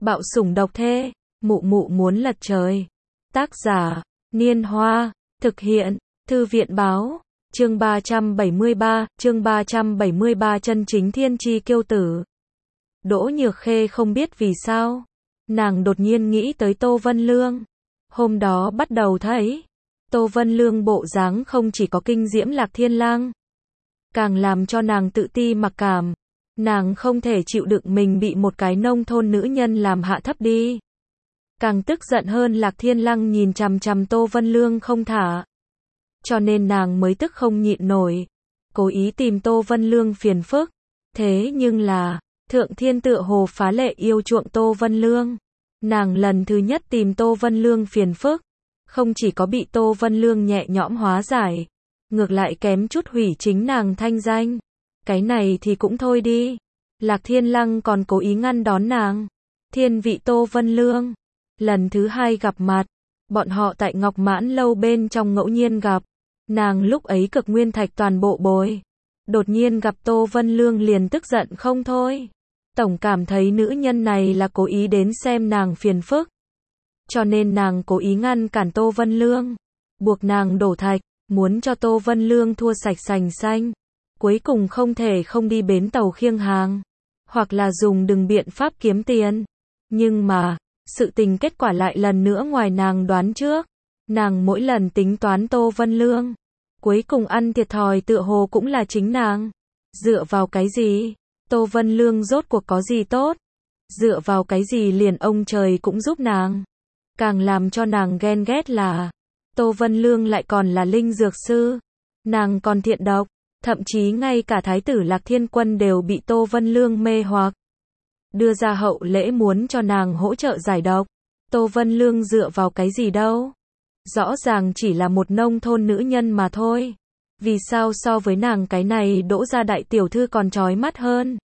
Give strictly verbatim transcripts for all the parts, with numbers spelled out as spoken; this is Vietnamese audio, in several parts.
Bạo sủng độc thê, mụ mụ muốn lật trời. Tác giả, Niên Hoa, thực hiện, Thư viện báo, chương ba trăm bảy mươi ba, chương ba trăm bảy mươi ba chân chính thiên chi kiêu tử. Đỗ Nhược Khê không biết vì sao, nàng đột nhiên nghĩ tới Tô Vân Lương. Hôm đó bắt đầu thấy, Tô Vân Lương bộ dáng không chỉ có kinh diễm Lạc Thiên Lang, càng làm cho nàng tự ti mặc cảm. Nàng không thể chịu đựng mình bị một cái nông thôn nữ nhân làm hạ thấp đi. Càng tức giận hơn Lạc Thiên Lang nhìn chằm chằm Tô Vân Lương không thả. Cho nên nàng mới tức không nhịn nổi, cố ý tìm Tô Vân Lương phiền phức. Thế nhưng là, Thượng Thiên tựa hồ phá lệ yêu chuộng Tô Vân Lương. Nàng lần thứ nhất tìm Tô Vân Lương phiền phức, không chỉ có bị Tô Vân Lương nhẹ nhõm hóa giải, ngược lại kém chút hủy chính nàng thanh danh. Cái này thì cũng thôi đi. Lạc Thiên Lang còn cố ý ngăn đón nàng. Thiên vị Tô Vân Lương. Lần thứ hai gặp mặt, bọn họ tại Ngọc Mãn lâu bên trong ngẫu nhiên gặp. Nàng lúc ấy cực nguyên thạch toàn bộ bồi. Đột nhiên gặp Tô Vân Lương liền tức giận không thôi. Tổng cảm thấy nữ nhân này là cố ý đến xem nàng phiền phức. Cho nên nàng cố ý ngăn cản Tô Vân Lương, buộc nàng đổ thạch, muốn cho Tô Vân Lương thua sạch sành xanh. Cuối cùng không thể không đi bến tàu khiêng hàng, hoặc là dùng đừng biện pháp kiếm tiền. Nhưng mà, sự tình kết quả lại lần nữa ngoài nàng đoán trước. Nàng mỗi lần tính toán Tô Vân Lương, cuối cùng ăn thiệt thòi tựa hồ cũng là chính nàng. Dựa vào cái gì? Tô Vân Lương rốt cuộc có gì tốt? Dựa vào cái gì liền ông trời cũng giúp nàng? Càng làm cho nàng ghen ghét là, Tô Vân Lương lại còn là linh dược sư. Nàng còn thiện độc. Thậm chí ngay cả Thái tử Lạc Thiên Quân đều bị Tô Vân Lương mê hoặc. Đưa ra hậu lễ muốn cho nàng hỗ trợ giải độc. Tô Vân Lương dựa vào cái gì đâu? Rõ ràng chỉ là một nông thôn nữ nhân mà thôi. Vì sao so với nàng cái này Đỗ gia đại tiểu thư còn chói mắt hơn?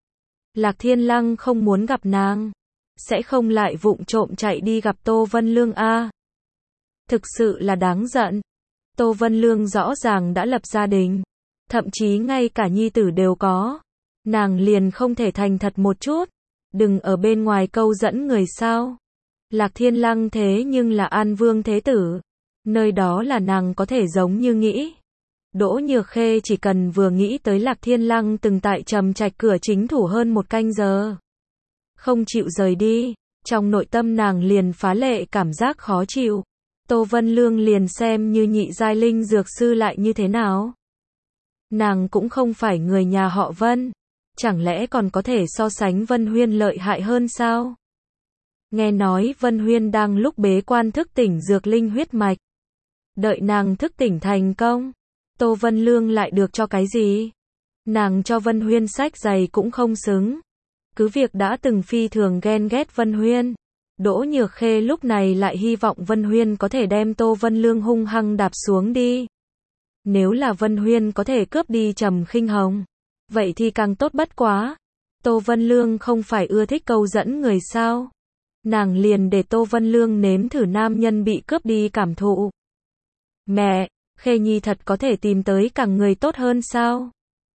Lạc Thiên Lang không muốn gặp nàng, sẽ không lại vụng trộm chạy đi gặp Tô Vân Lương a. Thực sự là đáng giận. Tô Vân Lương rõ ràng đã lập gia đình, thậm chí ngay cả nhi tử đều có. Nàng liền không thể thành thật một chút, đừng ở bên ngoài câu dẫn người sao? Lạc Thiên Lang thế nhưng là An Vương thế tử, nơi đó là nàng có thể giống như nghĩ. Đỗ Nhược Khê chỉ cần vừa nghĩ tới Lạc Thiên Lang từng tại Trầm Trạch cửa chính thủ hơn một canh giờ, không chịu rời đi, trong nội tâm nàng liền phá lệ cảm giác khó chịu. Tô Vân Lương liền xem như nhị giai linh dược sư lại như thế nào? Nàng cũng không phải người nhà họ Vân, chẳng lẽ còn có thể so sánh Vân Huyên lợi hại hơn sao? Nghe nói Vân Huyên đang lúc bế quan thức tỉnh dược linh huyết mạch. Đợi nàng thức tỉnh thành công, Tô Vân Lương lại được cho cái gì? Nàng cho Vân Huyên sách giày cũng không xứng. Cứ việc đã từng phi thường ghen ghét Vân Huyên, Đỗ Nhược Khê lúc này lại hy vọng Vân Huyên có thể đem Tô Vân Lương hung hăng đạp xuống đi. Nếu là Vân Huyên có thể cướp đi Trầm Khinh Hồng, vậy thì càng tốt bất quá. Tô Vân Lương không phải ưa thích câu dẫn người sao? Nàng liền để Tô Vân Lương nếm thử nam nhân bị cướp đi cảm thụ. Mẹ, Khê Nhi thật có thể tìm tới càng người tốt hơn sao?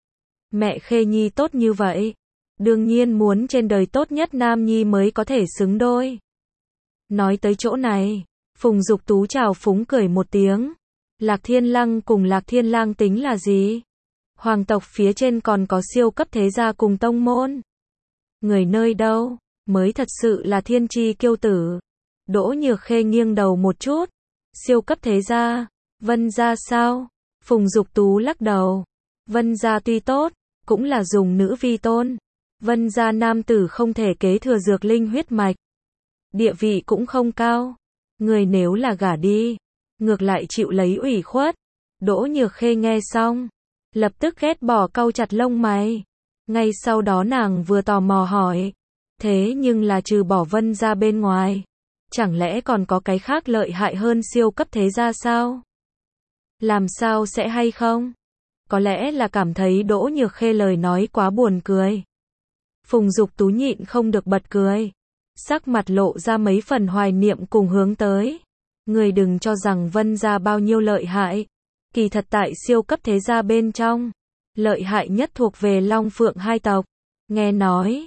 Mẹ Khê Nhi tốt như vậy, đương nhiên muốn trên đời tốt nhất nam nhi mới có thể xứng đôi. Nói tới chỗ này, Phùng Dục Tú chào phúng cười một tiếng. Lạc Thiên Lang cùng Lạc Thiên Lang tính là gì? Hoàng tộc phía trên còn có siêu cấp thế gia cùng tông môn. Người nơi đâu mới thật sự là thiên chi kiêu tử? Đỗ Nhược Khê nghiêng đầu một chút. Siêu cấp thế gia? Vân gia sao? Phùng Dục Tú lắc đầu. Vân gia tuy tốt, cũng là dùng nữ vi tôn. Vân gia nam tử không thể kế thừa dược linh huyết mạch, địa vị cũng không cao. Người nếu là gả đi, ngược lại chịu lấy ủy khuất. Đỗ Nhược Khê nghe xong, lập tức ghét bỏ cau chặt lông mày. Ngay sau đó nàng vừa tò mò hỏi, thế nhưng là trừ bỏ Vân gia bên ngoài, chẳng lẽ còn có cái khác lợi hại hơn siêu cấp thế gia sao? Làm sao sẽ hay không? Có lẽ là cảm thấy Đỗ Nhược Khê lời nói quá buồn cười. Phùng Dục Tú nhịn không được bật cười, sắc mặt lộ ra mấy phần hoài niệm cùng hướng tới. Người đừng cho rằng Vân gia bao nhiêu lợi hại, kỳ thật tại siêu cấp thế gia bên trong, lợi hại nhất thuộc về Long Phượng hai tộc. Nghe nói,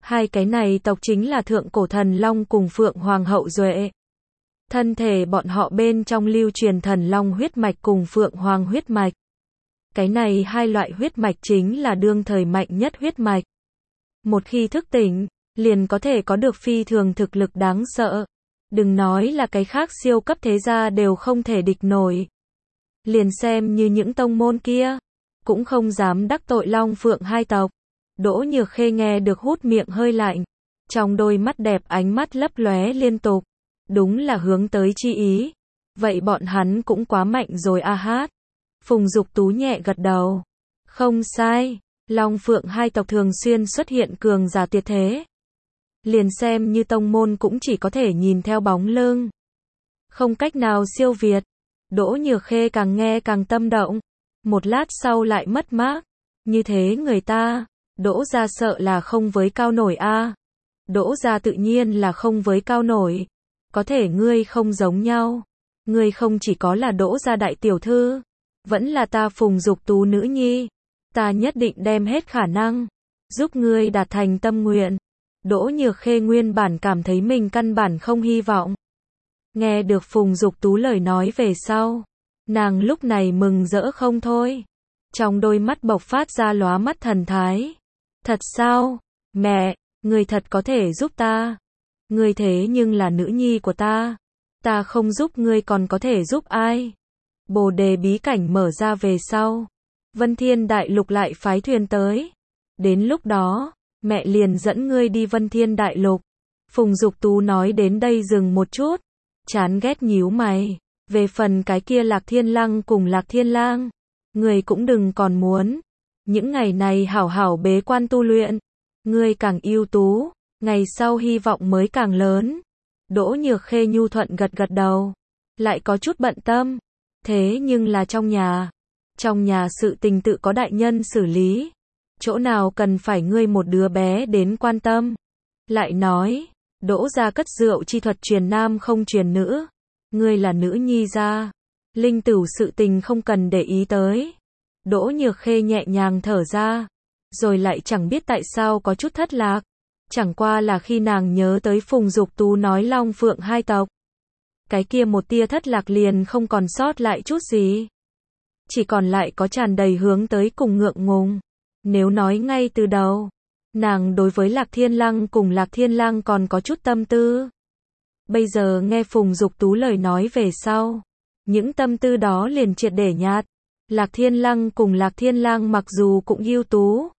Hai cái này tộc chính là Thượng Cổ Thần Long cùng Phượng Hoàng hậu duệ. Thân thể bọn họ bên trong lưu truyền Thần Long huyết mạch cùng Phượng Hoàng huyết mạch. Cái này hai loại huyết mạch chính là đương thời mạnh nhất huyết mạch. Một khi thức tỉnh, liền có thể có được phi thường thực lực đáng sợ. Đừng nói là cái khác siêu cấp thế gia đều không thể địch nổi. Liền xem như những tông môn kia, cũng không dám đắc tội Long Phượng hai tộc. Đỗ Nhược Khê nghe được hút miệng hơi lạnh, trong đôi mắt đẹp ánh mắt lấp lóe liên tục, đúng là hướng tới chi ý. Vậy bọn hắn cũng quá mạnh rồi a hát. Phùng Dục Tú nhẹ gật đầu. Không sai, Long Phượng hai tộc thường xuyên xuất hiện cường giả tuyệt thế. Liền xem như tông môn cũng chỉ có thể nhìn theo bóng lưng, không cách nào siêu việt. Đỗ Nhược Khê càng nghe càng tâm động, một lát sau lại mất mát. Như thế người ta, Đỗ gia sợ là không với cao nổi a. Đỗ gia tự nhiên là không với cao nổi. Có thể ngươi không giống nhau. Ngươi không chỉ có là Đỗ gia đại tiểu thư, vẫn là ta Phùng Dục Tú nữ nhi. Ta nhất định đem hết khả năng giúp ngươi đạt thành tâm nguyện. Đỗ Nhược Khê nguyên bản cảm thấy mình căn bản không hy vọng. Nghe được Phùng Dục Tú lời nói về sau, nàng lúc này mừng rỡ không thôi. Trong đôi mắt bộc phát ra lóa mắt thần thái. Thật sao? Mẹ, ngươi thật có thể giúp ta. Ngươi thế nhưng là nữ nhi của ta. Ta không giúp ngươi còn có thể giúp ai? Bồ đề bí cảnh mở ra về sau, Vân Thiên Đại Lục lại phái thuyền tới. Đến lúc đó, mẹ liền dẫn ngươi đi Vân Thiên Đại Lục. Phùng Dục Tú nói đến đây dừng một chút, chán ghét nhíu mày. Về phần cái kia Lạc Thiên Lăng cùng Lạc Thiên Lang, ngươi cũng đừng còn muốn. Những ngày này hảo hảo bế quan tu luyện, ngươi càng ưu tú, ngày sau hy vọng mới càng lớn. Đỗ Nhược Khê nhu thuận gật gật đầu, lại có chút bận tâm. Thế nhưng là trong nhà, trong nhà sự tình tự có đại nhân xử lý, chỗ nào cần phải ngươi một đứa bé đến quan tâm. Lại nói, Đỗ gia cất rượu chi thuật truyền nam không truyền nữ, ngươi là nữ nhi gia, linh tửu sự tình không cần để ý tới. Đỗ Nhược Khê nhẹ nhàng thở ra, rồi lại chẳng biết tại sao có chút thất lạc. Chẳng qua là khi nàng nhớ tới Phùng Dục Tú nói Long Phượng hai tộc, cái kia một tia thất lạc liền không còn sót lại chút gì. Chỉ còn lại có tràn đầy hướng tới cùng ngượng ngùng. Nếu nói ngay từ đầu, nàng đối với Lạc Thiên Lăng cùng Lạc Thiên Lang còn có chút tâm tư. Bây giờ nghe Phùng Dục Tú lời nói về sau, những tâm tư đó liền triệt để nhạt. Lạc Thiên Lăng cùng Lạc Thiên Lang mặc dù cũng ưu tú,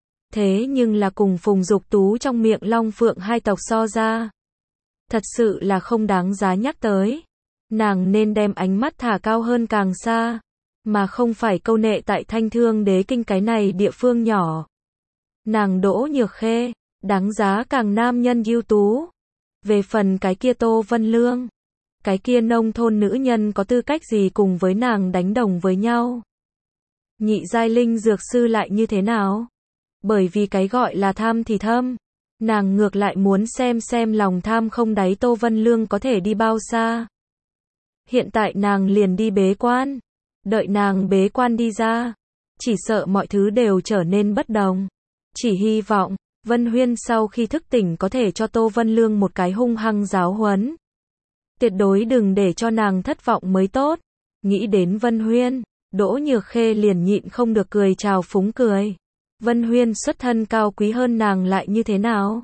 thế nhưng là cùng Phùng Dục Tú trong miệng Long Phượng hai tộc so ra, thật sự là không đáng giá nhắc tới. Nàng nên đem ánh mắt thả cao hơn càng xa, mà không phải câu nệ tại Thanh Thương Đế Kinh cái này địa phương nhỏ. Nàng Đỗ Nhược Khê, đáng giá càng nam nhân ưu tú. Về phần cái kia Tô Vân Lương, cái kia nông thôn nữ nhân có tư cách gì cùng với nàng đánh đồng với nhau. Nhị giai linh dược sư lại như thế nào? Bởi vì cái gọi là tham thì thâm, nàng ngược lại muốn xem xem lòng tham không đáy Tô Vân Lương có thể đi bao xa. Hiện tại nàng liền đi bế quan, đợi nàng bế quan đi ra, chỉ sợ mọi thứ đều trở nên bất đồng. Chỉ hy vọng, Vân Huyên sau khi thức tỉnh có thể cho Tô Vân Lương một cái hung hăng giáo huấn. Tuyệt đối đừng để cho nàng thất vọng mới tốt. Nghĩ đến Vân Huyên, Đỗ Nhược Khê liền nhịn không được cười trào phúng cười. Vân Huyên xuất thân cao quý hơn nàng lại như thế nào?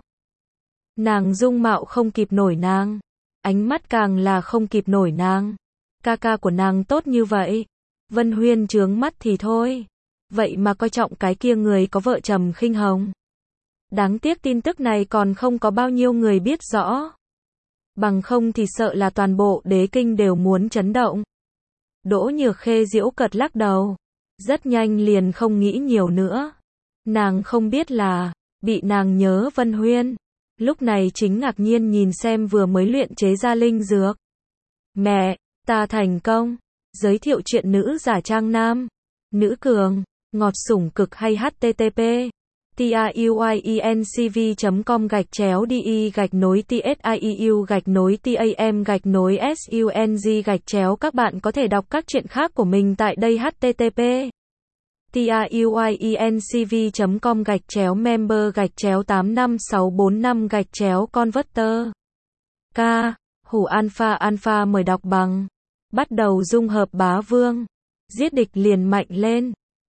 Nàng dung mạo không kịp nổi nàng, ánh mắt càng là không kịp nổi nàng. Ca ca của nàng tốt như vậy, Vân Huyên chướng mắt thì thôi, vậy mà coi trọng cái kia người có vợ Trầm Khinh Hồng. Đáng tiếc tin tức này còn không có bao nhiêu người biết rõ. Bằng không thì sợ là toàn bộ đế kinh đều muốn chấn động. Đỗ Nhược Khê giễu cợt lắc đầu, rất nhanh liền không nghĩ nhiều nữa. Nàng không biết là, bị nàng nhớ Vân Huyên, lúc này chính ngạc nhiên nhìn xem vừa mới luyện chế ra linh dược. Mẹ, ta thành công, giới thiệu chuyện nữ giả trang nam, nữ cường, ngọt sủng cực hay http tiuyenCV chấm com gạch chéo đi gạch nối tsiu gạch nối tam gạch nối sung gạch chéo. Các bạn có thể đọc các chuyện khác của mình tại đây http tiuyinc chấm com gạch chéo member gạch chéo tám năm sáu bốn năm gạch chéo converter. K. Hủ alpha alpha mời đọc bằng. Bắt đầu dung hợp bá vương. Giết địch liền mạnh lên.